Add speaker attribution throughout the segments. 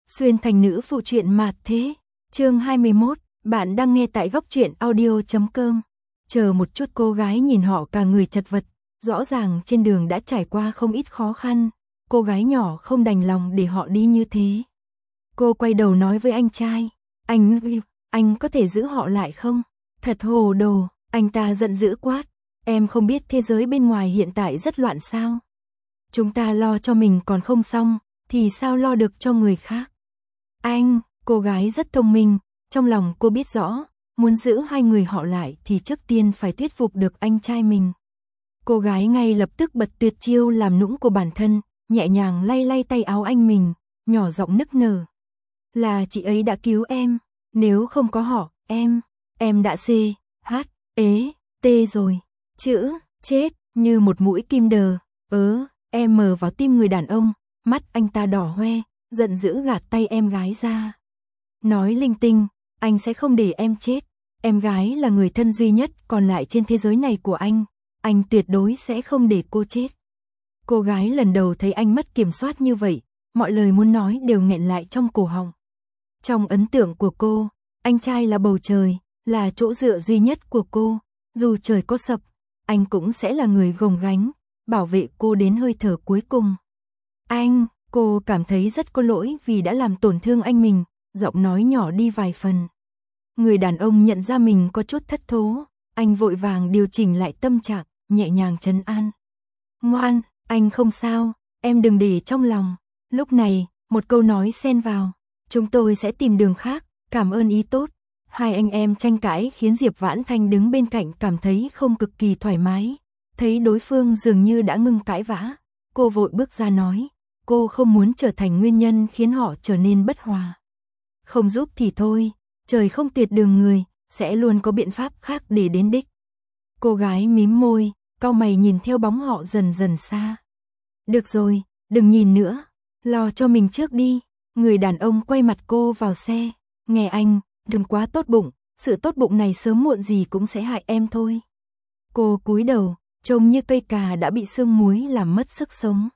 Speaker 1: Xuyên thành nữ phụ truyện mạt thế. Chương 21, bạn đang nghe tại góc truyện audio.com. Chờ một chút, cô gái nhìn họ cả người chật vật, rõ ràng trên đường đã trải qua không ít khó khăn, cô gái nhỏ không đành lòng để họ đi như thế. Cô quay đầu nói với anh trai, anh có thể giữ họ lại không? Thật hồ đồ, anh ta giận dữ quát, em không biết thế giới bên ngoài hiện tại rất loạn sao? Chúng ta lo cho mình còn không xong, thì sao lo được cho người khác? Cô gái rất thông minh, trong lòng cô biết rõ, muốn giữ hai người họ lại thì trước tiên phải thuyết phục được anh trai mình. Cô gái ngay lập tức bật tuyệt chiêu làm nũng của bản thân, nhẹ nhàng lay lay tay áo anh mình, nhỏ giọng nức nở. Là chị ấy đã cứu em, nếu không có họ, em đã chết rồi. Chữ chết như một mũi kim đờ, em mờ vào tim người đàn ông, mắt anh ta đỏ hoe, giận dữ gạt tay em gái ra. Nói linh tinh, anh sẽ không để em chết, em gái là người thân duy nhất còn lại trên thế giới này của anh tuyệt đối sẽ không để cô chết. Cô gái lần đầu thấy anh mất kiểm soát như vậy, mọi lời muốn nói đều nghẹn lại trong cổ họng. Trong ấn tượng của cô, anh trai là bầu trời, là chỗ dựa duy nhất của cô, dù trời có sập, anh cũng sẽ là người gồng gánh, bảo vệ cô đến hơi thở cuối cùng. Cô cảm thấy rất có lỗi vì đã làm tổn thương anh mình, giọng nói nhỏ đi vài phần. Người đàn ông nhận ra mình có chút thất thố, anh vội vàng điều chỉnh lại tâm trạng, nhẹ nhàng trấn an. Ngoan, anh không sao, em đừng để trong lòng. Lúc này, một câu nói xen vào, chúng tôi sẽ tìm đường khác, cảm ơn ý tốt. Hai anh em tranh cãi khiến Diệp Vãn Thanh đứng bên cạnh cảm thấy không cực kỳ thoải mái. Thấy đối phương dường như đã ngưng cãi vã, cô vội bước ra nói, cô không muốn trở thành nguyên nhân khiến họ trở nên bất hòa. Không giúp thì thôi, trời không tuyệt đường người, sẽ luôn có biện pháp khác để đến đích. Cô gái mím môi, cau mày nhìn theo bóng họ dần dần xa. Được rồi, đừng nhìn nữa, lo cho mình trước đi. Người đàn ông quay mặt cô vào xe, nghe anh, đừng quá tốt bụng, sự tốt bụng này sớm muộn gì cũng sẽ hại em thôi. Cô cúi đầu, trông như cây cà đã bị sương muối làm mất sức sống.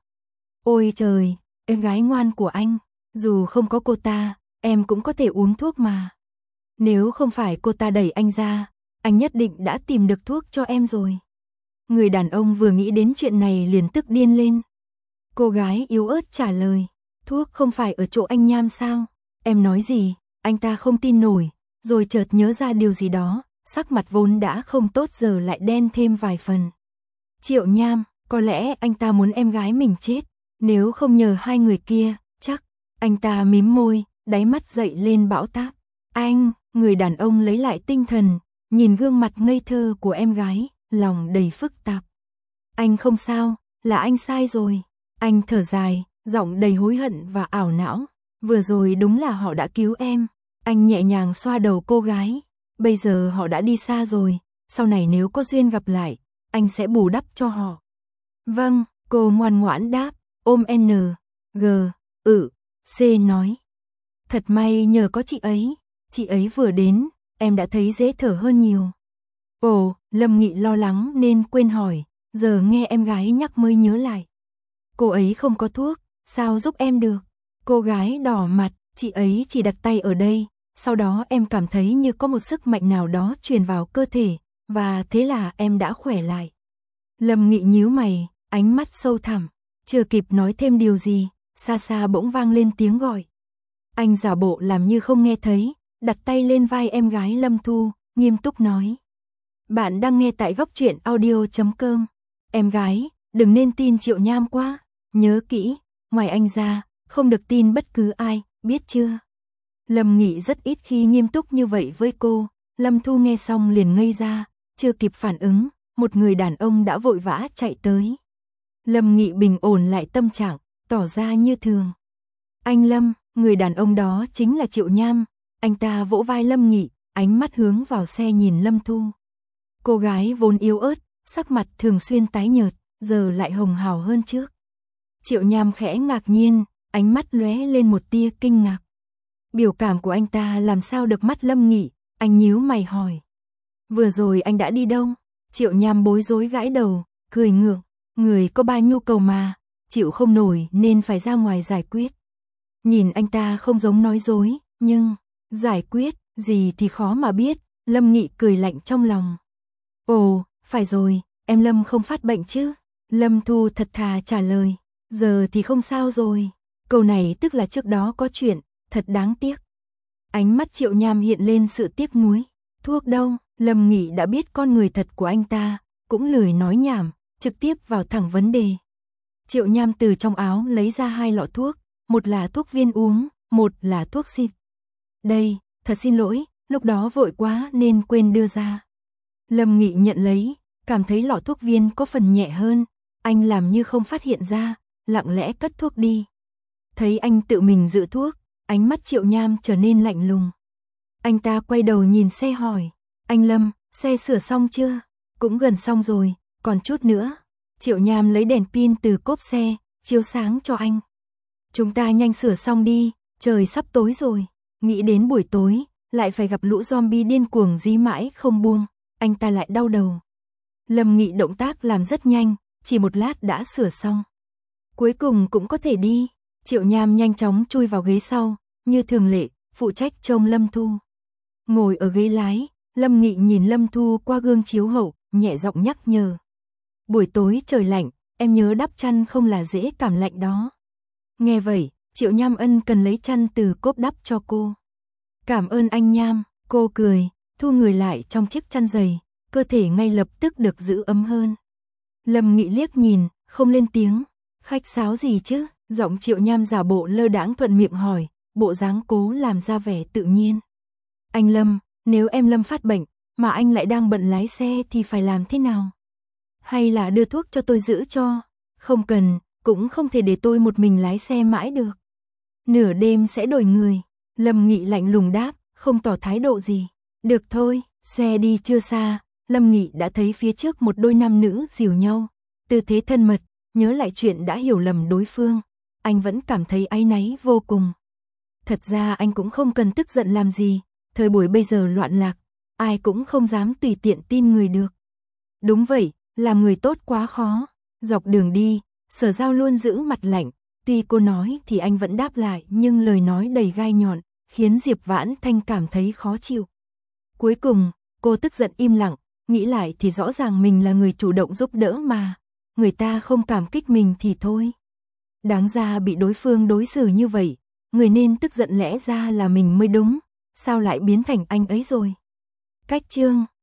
Speaker 1: Ôi trời, em gái ngoan của anh, dù không có cô ta, em cũng có thể uống thuốc mà. Nếu không phải cô ta đẩy anh ra, anh nhất định đã tìm được thuốc cho em rồi. Người đàn ông vừa nghĩ đến chuyện này liền tức điên lên. Cô gái yếu ớt trả lời, thuốc không phải ở chỗ anh Nham sao? Em nói gì? Anh ta không tin nổi, rồi chợt nhớ ra điều gì đó, sắc mặt vốn đã không tốt giờ lại đen thêm vài phần. Triệu Nham, có lẽ anh ta muốn em gái mình chết, nếu không nhờ hai người kia, chắc. Anh ta mím môi, đáy mắt dậy lên bão táp. Người đàn ông lấy lại tinh thần, nhìn gương mặt ngây thơ của em gái, lòng đầy phức tạp. Anh không sao, là anh sai rồi. Anh thở dài, giọng đầy hối hận và ảo não. Vừa rồi đúng là họ đã cứu em. Anh nhẹ nhàng xoa đầu cô gái. Bây giờ họ đã đi xa rồi, sau này nếu có duyên gặp lại, anh sẽ bù đắp cho họ. Vâng, cô ngoan ngoãn đáp, ôm C nói. Thật may nhờ có chị ấy vừa đến, em đã thấy dễ thở hơn nhiều. Ồ, Lâm Nghị lo lắng nên quên hỏi, giờ nghe em gái nhắc mới nhớ lại. Cô ấy không có thuốc, sao giúp em được? Cô gái đỏ mặt, chị ấy chỉ đặt tay ở đây, sau đó em cảm thấy như có một sức mạnh nào đó truyền vào cơ thể, và thế là em đã khỏe lại. Lâm Nghị nhíu mày, ánh mắt sâu thẳm, chưa kịp nói thêm điều gì, xa xa bỗng vang lên tiếng gọi. Anh giả bộ làm như không nghe thấy, đặt tay lên vai em gái Lâm Thu, nghiêm túc nói. Bạn đang nghe tại góc truyện audio.com. Em gái, đừng nên tin Triệu Nham quá, nhớ kỹ, ngoài anh ra, không được tin bất cứ ai, biết chưa? Lâm Nghị rất ít khi nghiêm túc như vậy với cô, Lâm Thu nghe xong liền ngây ra, chưa kịp phản ứng, một người đàn ông đã vội vã chạy tới. Lâm Nghị bình ổn lại tâm trạng, tỏ ra như thường. Anh Lâm, người đàn ông đó chính là Triệu Nham, anh ta vỗ vai Lâm Nghị, ánh mắt hướng vào xe nhìn Lâm Thu. Cô gái vốn yếu ớt, sắc mặt thường xuyên tái nhợt, giờ lại hồng hào hơn trước. Triệu Nham khẽ ngạc nhiên, ánh mắt lóe lên một tia kinh ngạc. Biểu cảm của anh ta làm sao được mắt Lâm Nghị, anh nhíu mày hỏi. Vừa rồi anh đã đi đâu? Triệu Nham bối rối gãi đầu, cười ngượng, người có ba nhu cầu mà, chịu không nổi nên phải ra ngoài giải quyết. Nhìn anh ta không giống nói dối, nhưng giải quyết gì thì khó mà biết, Lâm Nghị cười lạnh trong lòng. Ồ, phải rồi, em Lâm không phát bệnh chứ? Lâm Thu thật thà trả lời, giờ thì không sao rồi. Câu này tức là trước đó có chuyện, thật đáng tiếc. Ánh mắt Triệu Nham hiện lên sự tiếc nuối. Thuốc đâu? Lâm Nghị đã biết con người thật của anh ta, cũng lười nói nhảm, trực tiếp vào thẳng vấn đề. Triệu Nham từ trong áo lấy ra 2 lọ thuốc, một là thuốc viên uống, một là thuốc xịt. Đây, thật xin lỗi, lúc đó vội quá nên quên đưa ra. Lâm Nghị nhận lấy, cảm thấy lọ thuốc viên có phần nhẹ hơn, anh làm như không phát hiện ra, lặng lẽ cất thuốc đi. Thấy anh tự mình giữ thuốc, ánh mắt Triệu Nham trở nên lạnh lùng. Anh ta quay đầu nhìn xe hỏi, anh Lâm, xe sửa xong chưa? Cũng gần xong rồi, còn chút nữa. Triệu Nham lấy đèn pin từ cốp xe, chiếu sáng cho anh. Chúng ta nhanh sửa xong đi, trời sắp tối rồi. Nghĩ đến buổi tối, lại phải gặp lũ zombie điên cuồng dí mãi không buông, anh ta lại đau đầu. Lâm Nghị động tác làm rất nhanh, chỉ một lát đã sửa xong. Cuối cùng cũng có thể đi. Triệu Nham nhanh chóng chui vào ghế sau, như thường lệ, phụ trách trông Lâm Thu. Ngồi ở ghế lái, Lâm Nghị nhìn Lâm Thu qua gương chiếu hậu, nhẹ giọng nhắc nhở. Buổi tối trời lạnh, em nhớ đắp chăn không là dễ cảm lạnh đó. Nghe vậy, Triệu Nham ân cần lấy chăn từ cốp đắp cho cô. Cảm ơn anh Nham, cô cười, thu người lại trong chiếc chăn dày, cơ thể ngay lập tức được giữ ấm hơn. Lâm Nghị liếc nhìn, không lên tiếng, khách sáo gì chứ, giọng Triệu Nham giả bộ lơ đãng thuận miệng hỏi, bộ dáng cố làm ra vẻ tự nhiên. Anh Lâm, nếu em Lâm phát bệnh, mà anh lại đang bận lái xe thì phải làm thế nào? Hay là đưa thuốc cho tôi giữ cho? Không cần, cũng không thể để tôi một mình lái xe mãi được. Nửa đêm sẽ đổi người. Lâm Nghị lạnh lùng đáp, không tỏ thái độ gì. Được thôi, xe đi chưa xa, Lâm Nghị đã thấy phía trước một đôi nam nữ dìu nhau. Tư thế thân mật, nhớ lại chuyện đã hiểu lầm đối phương. Anh vẫn cảm thấy áy náy vô cùng. Thật ra anh cũng không cần tức giận làm gì, thời buổi bây giờ loạn lạc, ai cũng không dám tùy tiện tin người được. Đúng vậy, làm người tốt quá khó. Dọc đường đi, Sở Giao luôn giữ mặt lạnh, tuy cô nói thì anh vẫn đáp lại nhưng lời nói đầy gai nhọn, khiến Diệp Vãn Thanh cảm thấy khó chịu. Cuối cùng, cô tức giận im lặng, nghĩ lại thì rõ ràng mình là người chủ động giúp đỡ mà. Người ta không cảm kích mình thì thôi. Đáng ra bị đối phương đối xử như vậy, người nên tức giận lẽ ra là mình mới đúng, sao lại biến thành anh ấy rồi. Cách chương